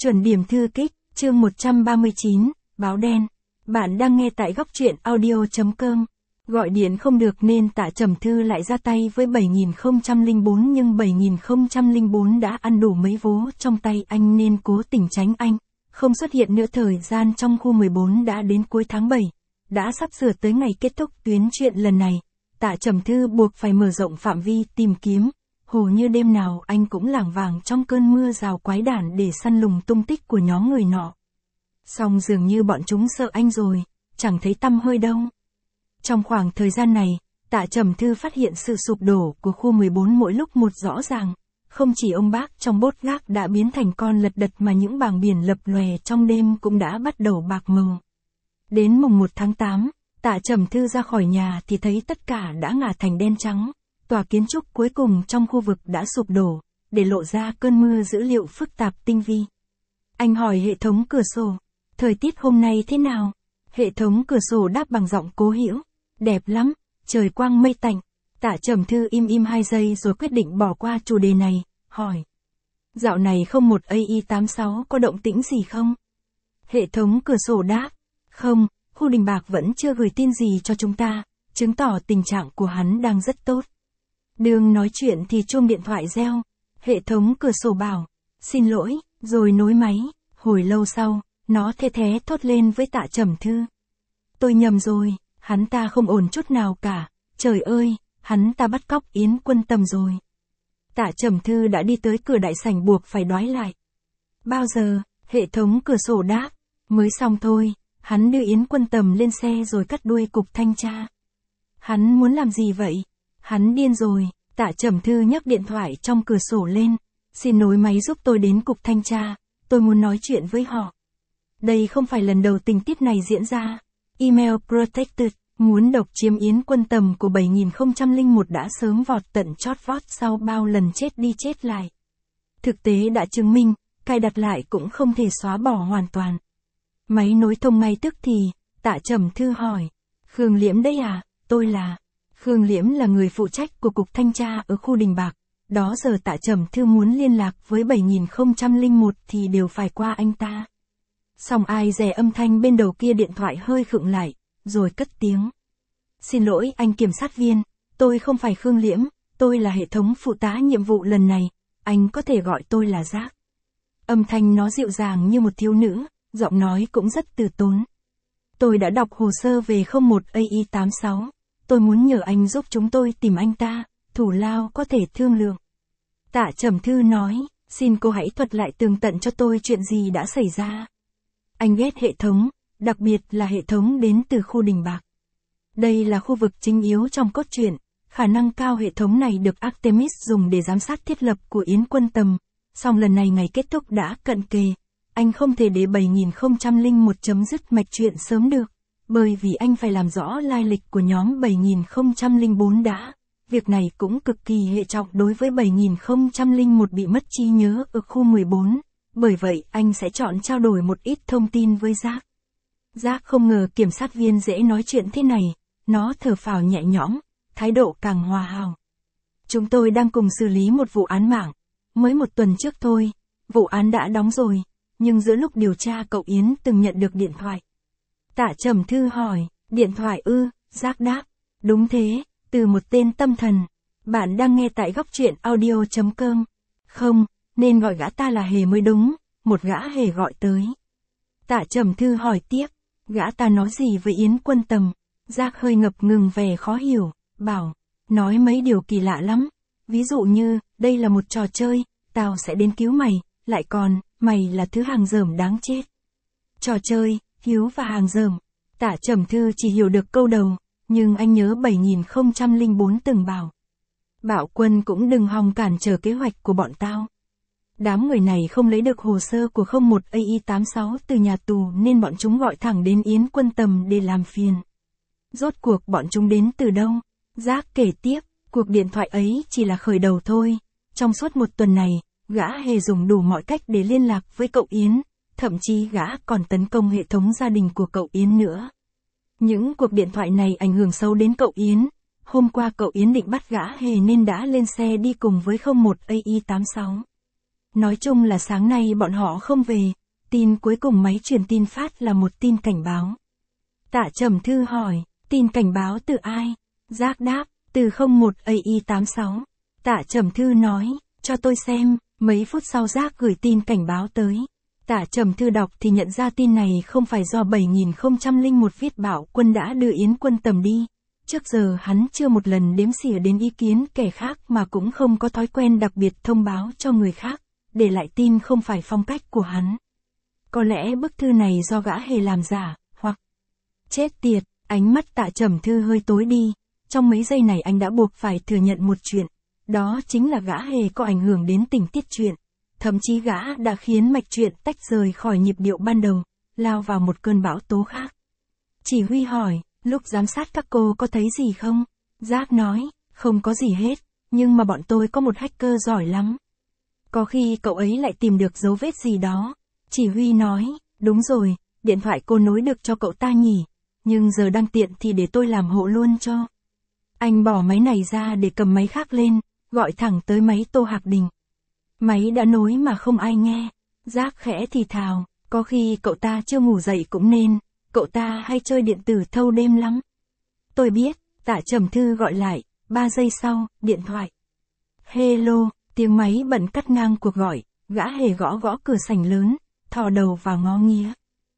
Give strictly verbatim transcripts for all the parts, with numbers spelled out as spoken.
Chuẩn điểm thư kích, chương một trăm ba mươi chín, báo đen. Bạn đang nghe tại góc truyện audio chấm com. Gọi điện không được nên Tạ Trầm Thư lại ra tay với bảy nghìn không trăm lẻ bốn, nhưng bảy nghìn không trăm lẻ bốn đã ăn đủ mấy vố trong tay anh nên cố tình tránh anh, không xuất hiện nữa. Thời gian trong khu mười bốn đã đến cuối tháng bảy, đã sắp sửa tới ngày kết thúc tuyến chuyện lần này. Tạ Trầm Thư buộc phải mở rộng phạm vi tìm kiếm. Hầu như đêm nào anh cũng lảng vảng trong cơn mưa rào quái đản để săn lùng tung tích của nhóm người nọ. Song dường như bọn chúng sợ anh rồi, chẳng thấy tăm hơi đâu. Trong khoảng thời gian này, Tạ Trầm Thư phát hiện sự sụp đổ của khu mười bốn mỗi lúc một rõ ràng. Không chỉ ông bác trong bốt gác đã biến thành con lật đật mà những bảng biển lập lòe trong đêm cũng đã bắt đầu bạc màu. Đến mùng một tháng tám, Tạ Trầm Thư ra khỏi nhà thì thấy tất cả đã ngả thành đen trắng. Tòa kiến trúc cuối cùng trong khu vực đã sụp đổ, để lộ ra cơn mưa dữ liệu phức tạp tinh vi. Anh hỏi hệ thống cửa sổ, thời tiết hôm nay thế nào? Hệ thống cửa sổ đáp bằng giọng cố hữu, đẹp lắm, trời quang mây tạnh. Tạ Trầm Thư im im hai giây rồi quyết định bỏ qua chủ đề này, hỏi. Dạo này không một A I tám sáu có động tĩnh gì không? Hệ thống cửa sổ đáp, không, khu Đình Bạc vẫn chưa gửi tin gì cho chúng ta, chứng tỏ tình trạng của hắn đang rất tốt. Đường nói chuyện thì chuông điện thoại reo, hệ thống cửa sổ bảo, xin lỗi, rồi nối máy. Hồi lâu sau, nó the thé thốt lên với Tạ Trầm Thư. Tôi nhầm rồi, hắn ta không ổn chút nào cả, trời ơi, hắn ta bắt cóc Yến Quân Tầm rồi. Tạ Trầm Thư đã đi tới cửa đại sảnh buộc phải đoái lại. Bao giờ? Hệ thống cửa sổ đáp, mới xong thôi, hắn đưa Yến Quân Tầm lên xe rồi cắt đuôi cục thanh tra. Hắn muốn làm gì vậy? Hắn điên rồi. Tạ Trầm Thư nhấc điện thoại trong cửa sổ lên. Xin nối máy giúp tôi đến cục thanh tra, tôi muốn nói chuyện với họ. Đây không phải lần đầu tình tiết này diễn ra. Email Protected, muốn độc chiếm Yến Quân Tầm của bảy nghìn không trăm lẻ một đã sớm vọt tận chót vót sau bao lần chết đi chết lại. Thực tế đã chứng minh, cài đặt lại cũng không thể xóa bỏ hoàn toàn. Máy nối thông ngay tức thì, Tạ Trầm Thư hỏi. Khương Liễm đấy à? Tôi là... Khương Liễm là người phụ trách của cục thanh tra ở khu Đình Bạc. Đó giờ Tạ Trầm Thư muốn liên lạc với bảy nghìn không trăm lẻ một thì đều phải qua anh ta. Song ai dè âm thanh bên đầu kia điện thoại hơi khựng lại, rồi cất tiếng. Xin lỗi anh kiểm sát viên, tôi không phải Khương Liễm, tôi là hệ thống phụ tá nhiệm vụ lần này, anh có thể gọi tôi là Giác. Âm thanh nó dịu dàng như một thiếu nữ, giọng nói cũng rất từ tốn. Tôi đã đọc hồ sơ về không một A I tám sáu. Tôi muốn nhờ anh giúp chúng tôi tìm anh ta, thủ lao có thể thương lượng. Tạ Trầm Thư nói, xin cô hãy thuật lại tường tận cho tôi chuyện gì đã xảy ra. Anh ghét hệ thống, đặc biệt là hệ thống đến từ khu Đình Bạc. Đây là khu vực chính yếu trong cốt truyện, khả năng cao hệ thống này được Artemis dùng để giám sát thiết lập của Yến Quân Tầm. Song lần này ngày kết thúc đã cận kề, anh không thể để bảy nghìn không trăm lẻ một chấm dứt mạch chuyện sớm được. Bởi vì anh phải làm rõ lai lịch của nhóm bảy nghìn không trăm lẻ bốn đã. Việc này cũng cực kỳ hệ trọng đối với bảy nghìn không trăm lẻ một bị mất trí nhớ ở khu mười bốn. Bởi vậy anh sẽ chọn trao đổi một ít thông tin với Giác. Giác không ngờ kiểm sát viên dễ nói chuyện thế này. Nó thở phào nhẹ nhõm, thái độ càng hòa hào. Chúng tôi đang cùng xử lý một vụ án mạng. Mới một tuần trước thôi, vụ án đã đóng rồi. Nhưng giữa lúc điều tra cậu Yến từng nhận được điện thoại. Tạ Trầm Thư hỏi, điện thoại ư? Giác đáp, đúng thế, từ một tên tâm thần. Bạn đang nghe tại góc truyện audio chấm com. Không, nên gọi gã ta là Hề mới đúng, một gã Hề gọi tới. Tạ Trầm Thư hỏi tiếp, gã ta nói gì với Yến Quân Tầm? Giác hơi ngập ngừng vẻ khó hiểu, bảo, nói mấy điều kỳ lạ lắm. Ví dụ như, đây là một trò chơi, tao sẽ đến cứu mày, lại còn, mày là thứ hàng dởm đáng chết. Trò chơi, hiếu và hàng dởm. Tạ Trầm Thư chỉ hiểu được câu đầu, nhưng anh nhớ bảy nghìn không trăm lẻ bốn từng bảo. Bảo Quân cũng đừng hòng cản trở kế hoạch của bọn tao. Đám người này không lấy được hồ sơ của không một A I tám sáu từ nhà tù nên bọn chúng gọi thẳng đến Yến Quân Tầm để làm phiền. Rốt cuộc bọn chúng đến từ đâu? Giác kể tiếp, cuộc điện thoại ấy chỉ là khởi đầu thôi. Trong suốt một tuần này, gã Hề dùng đủ mọi cách để liên lạc với cậu Yến. Thậm chí gã còn tấn công hệ thống gia đình của cậu Yến nữa. Những cuộc điện thoại này ảnh hưởng sâu đến cậu Yến. Hôm qua cậu Yến định bắt gã Hề nên đã lên xe đi cùng với không một A I tám sáu. Nói chung là sáng nay bọn họ không về, tin cuối cùng máy truyền tin phát là một tin cảnh báo. Tạ Trầm Thư hỏi, tin cảnh báo từ ai? Giác đáp, từ không một A I tám sáu. Tạ Trầm Thư nói, cho tôi xem, mấy phút sau Giác gửi tin cảnh báo tới. Tạ Trầm Thư đọc thì nhận ra tin này không phải do bảy nghìn không trăm lẻ một viết Bảo Quân đã đưa Yến Quân Tầm đi. Trước giờ hắn chưa một lần đếm xỉa đến ý kiến kẻ khác mà cũng không có thói quen đặc biệt thông báo cho người khác, để lại tin không phải phong cách của hắn. Có lẽ bức thư này do gã hề làm giả, hoặc... Chết tiệt, ánh mắt Tạ Trầm Thư hơi tối đi, trong mấy giây này anh đã buộc phải thừa nhận một chuyện, đó chính là gã hề có ảnh hưởng đến tình tiết truyện, thậm chí gã đã khiến mạch truyện tách rời khỏi nhịp điệu ban đầu, lao vào một cơn bão tố khác. Chỉ huy hỏi, lúc giám sát các cô có thấy gì không? Giác nói, không có gì hết, nhưng mà bọn tôi có một hacker giỏi lắm. Có khi cậu ấy lại tìm được dấu vết gì đó. Chỉ huy nói, đúng rồi, điện thoại cô nối được cho cậu ta nhỉ, nhưng giờ đang tiện thì để tôi làm hộ luôn cho. Anh bỏ máy này ra để cầm máy khác lên, gọi thẳng tới máy Tô Hạc Đình. Máy đã nối mà không ai nghe. Giác khẽ thì thào, có khi cậu ta chưa ngủ dậy cũng nên, cậu ta hay chơi điện tử thâu đêm lắm. Tôi biết, Tạ Trầm Thư gọi lại, ba giây sau, điện thoại. Hello, tiếng máy bận cắt ngang cuộc gọi, gã hề gõ gõ cửa sảnh lớn, thò đầu vào ngó nghía.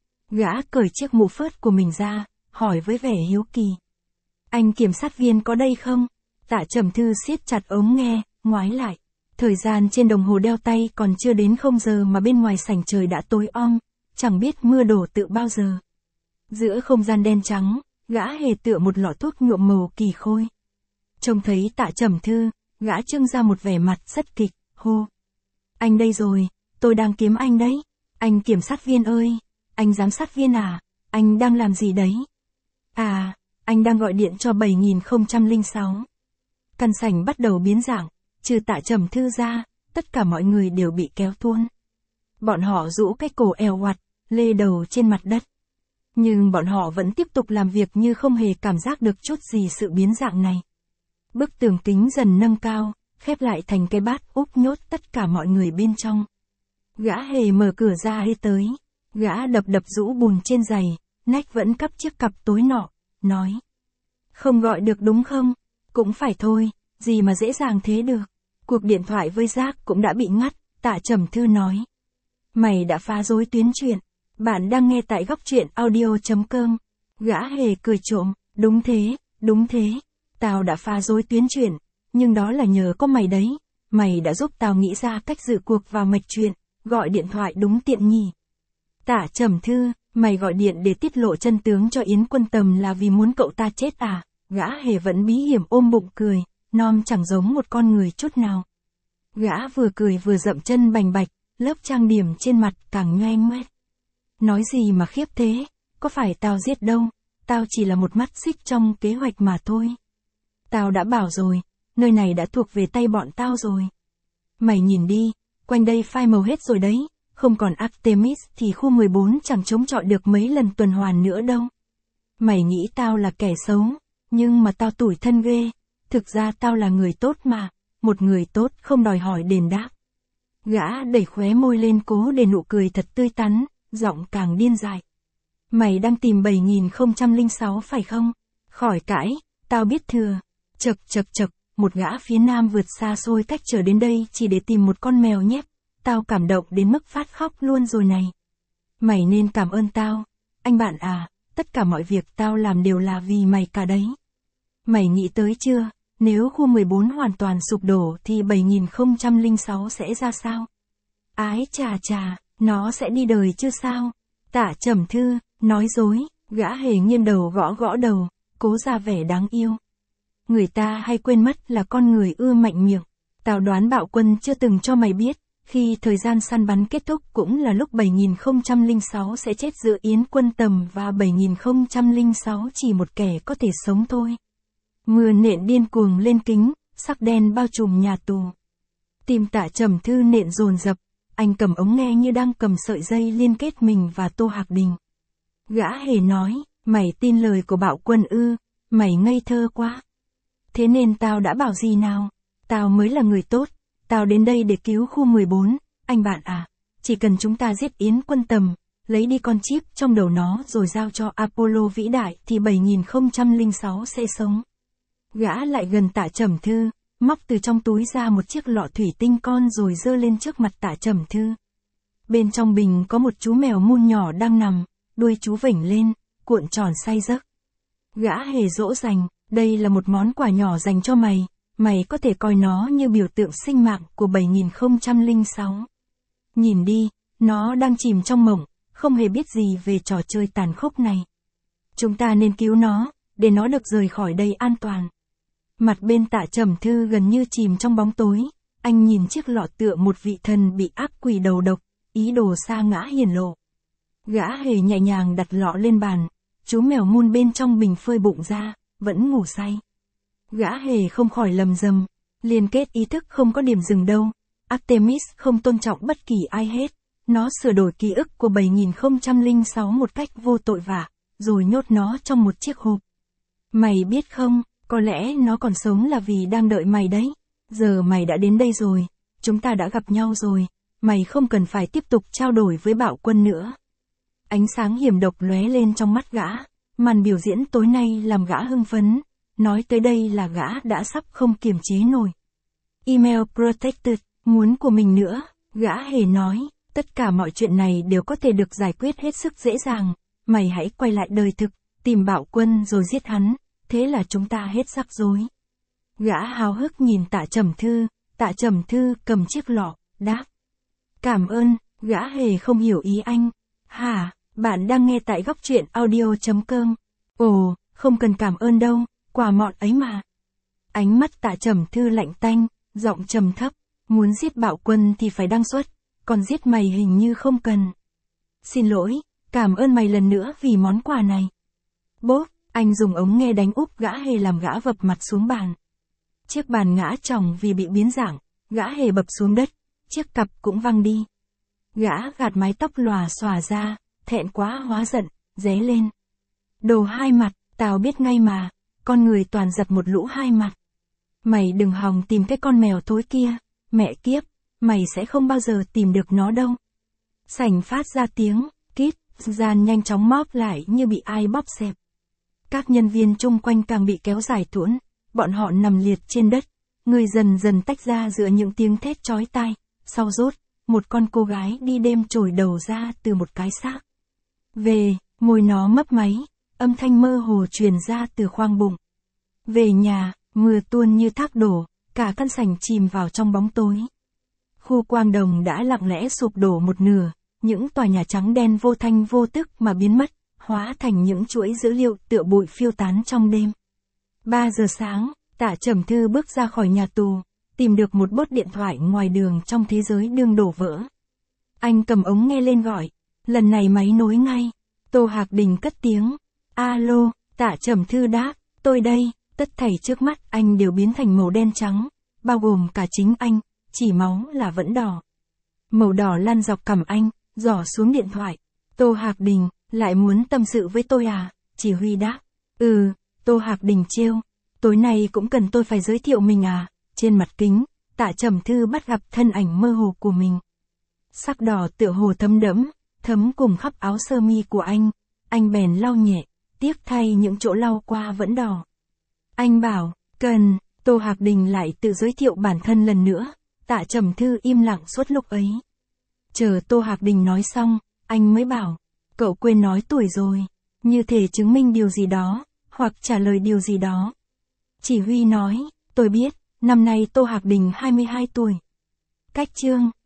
Gã cởi chiếc mũ phớt của mình ra, hỏi với vẻ hiếu kỳ. Anh kiểm sát viên có đây không? Tạ Trầm Thư siết chặt ống nghe, ngoái lại. Thời gian trên đồng hồ đeo tay còn chưa đến không giờ mà bên ngoài sảnh trời đã tối om, chẳng biết mưa đổ từ bao giờ. Giữa không gian đen trắng, gã hề tựa một lọ thuốc nhuộm màu kỳ khôi. Trông thấy Tạ Trầm Thư, gã trưng ra một vẻ mặt rất kịch, hô. Anh đây rồi, tôi đang kiếm anh đấy. Anh kiểm sát viên ơi, anh giám sát viên à, anh đang làm gì đấy? À, anh đang gọi điện cho bảy nghìn không trăm lẻ sáu. Căn sảnh bắt đầu biến dạng, trừ Tạ Trầm Thư ra, tất cả mọi người đều bị kéo tuôn. Bọn họ rũ cái cổ eo oặt, lê đầu trên mặt đất. Nhưng bọn họ vẫn tiếp tục làm việc như không hề cảm giác được chút gì sự biến dạng này. Bức tường kính dần nâng cao, khép lại thành cái bát úp nhốt tất cả mọi người bên trong. Gã hề mở cửa ra đi tới, gã đập đập rũ bùn trên giày, nách vẫn cắp chiếc cặp tối nọ, nói. Không gọi được đúng không? Cũng phải thôi, gì mà dễ dàng thế được. Cuộc điện thoại với Giác cũng đã bị ngắt, Tạ Trầm Thư nói. Mày đã phá rối tuyến truyện. Bạn đang nghe tại góc truyện audio chấm com. Gã hề cười trộm, đúng thế, đúng thế. Tao đã phá rối tuyến truyện, nhưng đó là nhờ có mày đấy. Mày đã giúp tao nghĩ ra cách dự cuộc vào mạch truyện, gọi điện thoại đúng tiện nhỉ. Tạ Trầm Thư, mày gọi điện để tiết lộ chân tướng cho Yến Quân Tầm là vì muốn cậu ta chết à? Gã hề vẫn bí hiểm ôm bụng cười, nom chẳng giống một con người chút nào. Gã vừa cười vừa dậm chân bành bạch, lớp trang điểm trên mặt càng nhoe ngoét. Nói gì mà khiếp thế, có phải tao giết đâu, tao chỉ là một mắt xích trong kế hoạch mà thôi. Tao đã bảo rồi, nơi này đã thuộc về tay bọn tao rồi. Mày nhìn đi, quanh đây phai màu hết rồi đấy, không còn Artemis thì khu mười bốn chẳng chống chọi được mấy lần tuần hoàn nữa đâu. Mày nghĩ tao là kẻ xấu, nhưng mà tao tủi thân ghê, thực ra tao là người tốt mà, một người tốt không đòi hỏi đền đáp. Gã đẩy khóe môi lên cố để nụ cười thật tươi tắn, giọng càng điên dại. Mày đang tìm bảy nghìn không trăm lẻ sáu phải không? Khỏi cãi, tao biết thừa. Chật chật chật, một gã phía nam vượt xa xôi cách trở đến đây chỉ để tìm một con mèo nhép. Tao cảm động đến mức phát khóc luôn rồi này. Mày nên cảm ơn tao, anh bạn à, tất cả mọi việc tao làm đều là vì mày cả đấy. Mày nghĩ tới chưa, nếu khu mười bốn hoàn toàn sụp đổ thì bảy nghìn không trăm lẻ sáu sẽ ra sao? Ái chà chà, nó sẽ đi đời chứ sao? Tạ Trầm Thư, nói dối, gã hề nghiêng đầu gõ gõ đầu, cố ra vẻ đáng yêu. Người ta hay quên mất là con người ưa mạnh miệng. Tao đoán Bạo Quân chưa từng cho mày biết, khi thời gian săn bắn kết thúc cũng là lúc bảy nghìn không trăm lẻ sáu sẽ chết giữa Yến Quân Tầm và bảy nghìn không trăm lẻ sáu chỉ một kẻ có thể sống thôi. Mưa nện điên cuồng lên kính, sắc đen bao trùm nhà tù. Tim Tạ Trầm Thư nện dồn dập, anh cầm ống nghe như đang cầm sợi dây liên kết mình và Tô Hạc Đình. Gã hề nói, mày tin lời của Bạo Quân ư, mày ngây thơ quá. Thế nên tao đã bảo gì nào, tao mới là người tốt, tao đến đây để cứu khu mười bốn, anh bạn à, chỉ cần chúng ta giết Yến Quân Tầm, lấy đi con chip trong đầu nó rồi giao cho Apollo vĩ đại thì bảy nghìn không trăm lẻ sáu sẽ sống. Gã lại gần Tạ Trầm Thư, móc từ trong túi ra một chiếc lọ thủy tinh con rồi giơ lên trước mặt Tạ Trầm Thư. Bên trong bình có một chú mèo mun nhỏ đang nằm, đuôi chú vểnh lên, cuộn tròn say giấc. Gã hề dỗ dành, đây là một món quà nhỏ dành cho mày, mày có thể coi nó như biểu tượng sinh mạng của bảy nghìn không trăm lẻ sáu. Nhìn đi, nó đang chìm trong mộng, không hề biết gì về trò chơi tàn khốc này. Chúng ta nên cứu nó, để nó được rời khỏi đây an toàn. Mặt bên Tạ Trầm Thư gần như chìm trong bóng tối, anh nhìn chiếc lọ tựa một vị thần bị ác quỷ đầu độc, ý đồ sa ngã hiển lộ. Gã hề nhẹ nhàng đặt lọ lên bàn, chú mèo mun bên trong bình phơi bụng ra, vẫn ngủ say. Gã hề không khỏi lầm rầm, liên kết ý thức không có điểm dừng đâu. Artemis không tôn trọng bất kỳ ai hết, nó sửa đổi ký ức của bảy nghìn không trăm lẻ sáu một cách vô tội vạ, rồi nhốt nó trong một chiếc hộp. Mày biết không, có lẽ nó còn sống là vì đang đợi mày đấy. Giờ mày đã đến đây rồi, chúng ta đã gặp nhau rồi, mày không cần phải tiếp tục trao đổi với Bạo Quân nữa. Ánh sáng hiểm độc lóe lên trong mắt gã, màn biểu diễn tối nay làm gã hưng phấn, nói tới đây là gã đã sắp không kiềm chế nổi. Email protected, muốn của mình nữa, gã hề nói, tất cả mọi chuyện này đều có thể được giải quyết hết sức dễ dàng, mày hãy quay lại đời thực, tìm Bạo Quân rồi giết hắn, thế là chúng ta hết rắc rối. Gã háo hức nhìn Tạ Trầm Thư, Tạ Trầm Thư cầm chiếc lọ, đáp. Cảm ơn, gã hề không hiểu ý anh. Hả, bạn đang nghe tại góc truyện audio.com. Ồ, không cần cảm ơn đâu, quà mọn ấy mà. Ánh mắt Tạ Trầm Thư lạnh tanh, giọng trầm thấp, muốn giết Bạo Quân thì phải đăng xuất, còn giết mày hình như không cần. Xin lỗi, cảm ơn mày lần nữa vì món quà này. Bốp, anh dùng ống nghe đánh úp gã hề làm gã vập mặt xuống bàn. Chiếc bàn ngã tròng vì bị biến dạng, gã hề bập xuống đất, chiếc cặp cũng văng đi. Gã gạt mái tóc lòa xòa ra, thẹn quá hóa giận, ré lên. Đồ hai mặt, tao biết ngay mà, con người toàn giật một lũ hai mặt. Mày đừng hòng tìm cái con mèo thối kia, mẹ kiếp, mày sẽ không bao giờ tìm được nó đâu. Sảnh phát ra tiếng, kít, gian nhanh chóng móp lại như bị ai bóp xẹp. Các nhân viên chung quanh càng bị kéo dài thuẫn, bọn họ nằm liệt trên đất, người dần dần tách ra giữa những tiếng thét chói tai, sau rốt, một con cô gái đi đêm trồi đầu ra từ một cái xác. Về, môi nó mấp máy, âm thanh mơ hồ truyền ra từ khoang bụng. Về nhà, mưa tuôn như thác đổ, cả căn sảnh chìm vào trong bóng tối. Khu Quang Đồng đã lặng lẽ sụp đổ một nửa, những tòa nhà trắng đen vô thanh vô tức mà biến mất, hóa thành những chuỗi dữ liệu tựa bụi phiêu tán trong đêm. ba giờ sáng, Tạ Trầm Thư bước ra khỏi nhà tù, tìm được một bốt điện thoại ngoài đường trong thế giới đương đổ vỡ. Anh cầm ống nghe lên gọi, lần này máy nối ngay. Tô Hạc Đình cất tiếng, alo, Tạ Trầm Thư đáp, tôi đây, tất thảy trước mắt anh đều biến thành màu đen trắng, bao gồm cả chính anh, chỉ máu là vẫn đỏ. Màu đỏ lan dọc cằm anh, giỏ xuống điện thoại. Tô Hạc Đình, lại muốn tâm sự với tôi à? Chỉ huy đáp, ừ, Tô Hạc Đình trêu, tối nay cũng cần tôi phải giới thiệu mình à? Trên mặt kính, Tạ Trầm Thư bắt gặp thân ảnh mơ hồ của mình. Sắc đỏ tựa hồ thấm đẫm, thấm cùng khắp áo sơ mi của anh, anh bèn lau nhẹ, tiếc thay những chỗ lau qua vẫn đỏ. Anh bảo, cần, Tô Hạc Đình lại tự giới thiệu bản thân lần nữa, Tạ Trầm Thư im lặng suốt lúc ấy. Chờ Tô Hạc Đình nói xong, anh mới bảo, cậu quên nói tuổi rồi, như thể chứng minh điều gì đó, hoặc trả lời điều gì đó. Chỉ huy nói, tôi biết, năm nay Tô Hạc Đình hai mươi hai tuổi. Cách chương